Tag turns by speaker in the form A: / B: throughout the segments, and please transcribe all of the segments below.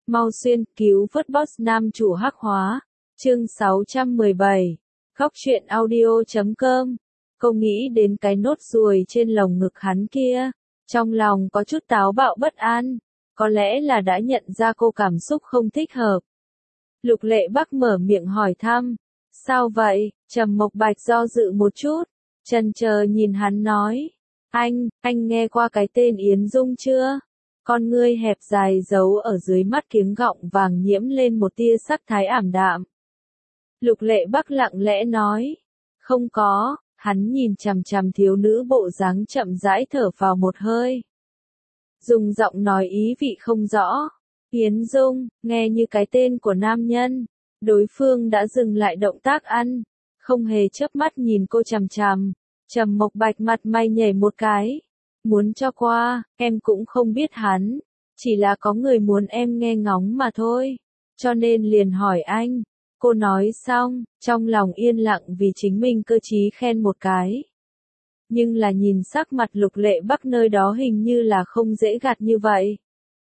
A: Mau xuyên cứu vớt boss nam chủ hắc hóa. Chương 617. Khóc chuyện audio.com. Cô nghĩ đến cái nốt ruồi trên lồng ngực hắn kia, trong lòng có chút táo bạo bất an, có lẽ là đã nhận ra cô cảm xúc không thích hợp. Lục Lệ Bắc mở miệng hỏi thăm, sao vậy? Trầm Mộc Bạch do dự một chút, chần chờ nhìn hắn nói, anh nghe qua cái tên Yến Dung chưa? Con ngươi hẹp dài giấu ở dưới mắt kiếng gọng vàng nhiễm lên một tia sắc thái ảm đạm. Lục Lệ Bắc lặng lẽ nói, không có. Hắn nhìn chằm chằm thiếu nữ bộ dáng chậm rãi thở vào một hơi. Dùng giọng nói ý vị không rõ. Yến Dung, nghe như cái tên của nam nhân. Đối phương đã dừng lại động tác ăn, không hề chớp mắt nhìn cô chằm chằm. Trầm Mộc Bạch mặt mày nhảy một cái. Muốn cho qua, em cũng không biết hắn. Chỉ là có người muốn em nghe ngóng mà thôi. Cho nên liền hỏi anh. Cô nói xong, trong lòng yên lặng vì chính mình cơ trí khen một cái. Nhưng là nhìn sắc mặt Lục Lệ Bắc nơi đó hình như là không dễ gạt như vậy.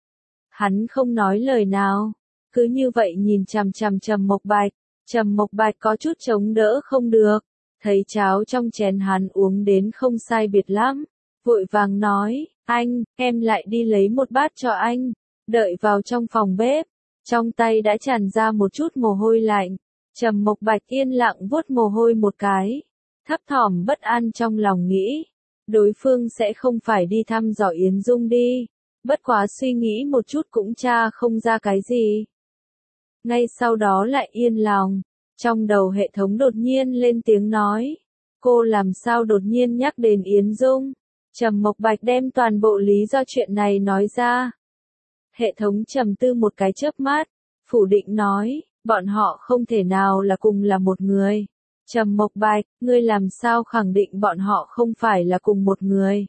A: Hắn không nói lời nào, cứ như vậy nhìn chằm chằm Trầm Mộc Bạch. Trầm Mộc Bạch có chút chống đỡ không được, thấy cháo trong chén hắn uống đến không sai biệt lắm, vội vàng nói, em lại đi lấy một bát cho anh, đợi vào trong phòng bếp. Trong tay đã tràn ra một chút mồ hôi lạnh, Trầm Mộc Bạch yên lặng vuốt mồ hôi một cái, thấp thỏm bất an trong lòng nghĩ, đối phương sẽ không phải đi thăm dò Yến Dung đi, bất quá suy nghĩ một chút cũng tra không ra cái gì. Ngay sau đó lại yên lòng, trong đầu hệ thống đột nhiên lên tiếng nói, cô làm sao đột nhiên nhắc đến Yến Dung? Trầm Mộc Bạch đem toàn bộ lý do chuyện này nói ra. Hệ thống trầm tư một cái chớp mắt, phủ định nói, bọn họ không thể nào là cùng là một người. Trầm Mộc Bạch, ngươi làm sao khẳng định bọn họ không phải là cùng một người?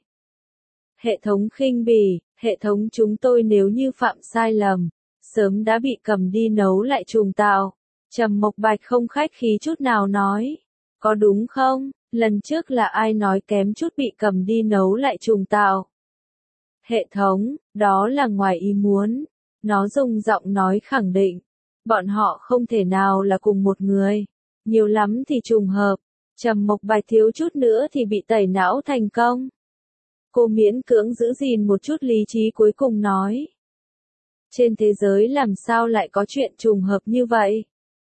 A: Hệ thống khinh bỉ, hệ thống chúng tôi nếu như phạm sai lầm, sớm đã bị cầm đi nấu lại trùng tạo. Trầm Mộc Bạch không khách khí chút nào nói, có đúng không? Lần trước là ai nói kém chút bị cầm đi nấu lại trùng tạo? Hệ thống, đó là ngoài ý muốn. Nó dùng giọng nói khẳng định. Bọn họ không thể nào là cùng một người. Nhiều lắm thì trùng hợp. Trầm Mộc Bạch thiếu chút nữa thì bị tẩy não thành công. Cô miễn cưỡng giữ gìn một chút lý trí cuối cùng nói. Trên thế giới làm sao lại có chuyện trùng hợp như vậy?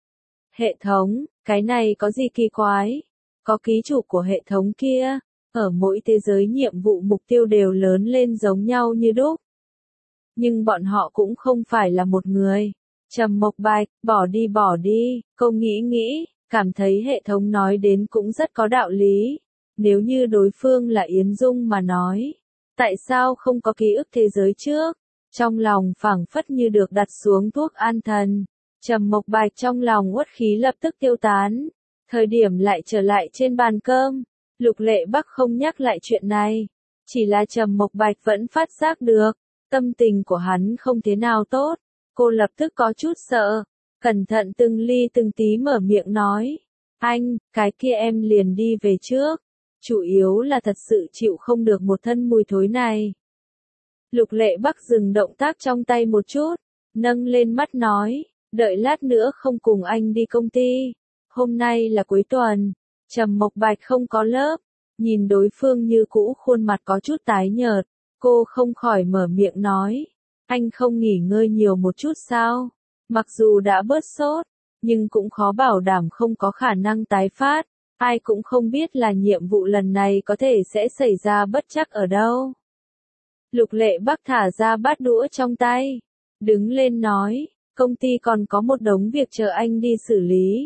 A: Hệ thống, cái này có gì kỳ quái? Có ký chủ của hệ thống kia. Ở mỗi thế giới nhiệm vụ mục tiêu đều lớn lên giống nhau như đúc. Nhưng bọn họ cũng không phải là một người. Trầm Mộc Bạch, bỏ đi, cô nghĩ, cảm thấy hệ thống nói đến cũng rất có đạo lý. Nếu như đối phương là Yến Dung mà nói, tại sao không có ký ức thế giới trước? Trong lòng phảng phất như được đặt xuống thuốc an thần. Trầm Mộc Bạch trong lòng uất khí lập tức tiêu tán. Thời điểm lại trở lại trên bàn cơm. Lục Lệ Bắc không nhắc lại chuyện này, chỉ là Trầm Mộc Bạch vẫn phát giác được, tâm tình của hắn không thế nào tốt, cô lập tức có chút sợ, cẩn thận từng ly từng tí mở miệng nói, cái kia em liền đi về trước, chủ yếu là thật sự chịu không được một thân mùi thối này. Lục Lệ Bắc dừng động tác trong tay một chút, nâng lên mắt nói, đợi lát nữa không cùng anh đi công ty, hôm nay là cuối tuần. Trầm Mộc Bạch không có lớp, nhìn đối phương như cũ khuôn mặt có chút tái nhợt, cô không khỏi mở miệng nói, anh không nghỉ ngơi nhiều một chút sao? Mặc dù đã bớt sốt, nhưng cũng khó bảo đảm không có khả năng tái phát, ai cũng không biết là nhiệm vụ lần này có thể sẽ xảy ra bất trắc ở đâu. Lục Lệ Bắc thả ra bát đũa trong tay, đứng lên nói, công ty còn có một đống việc chờ anh đi xử lý.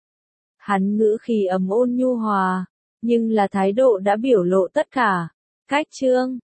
A: Hắn ngữ khí ấm ôn nhu hòa, nhưng là thái độ đã biểu lộ tất cả. Cách chương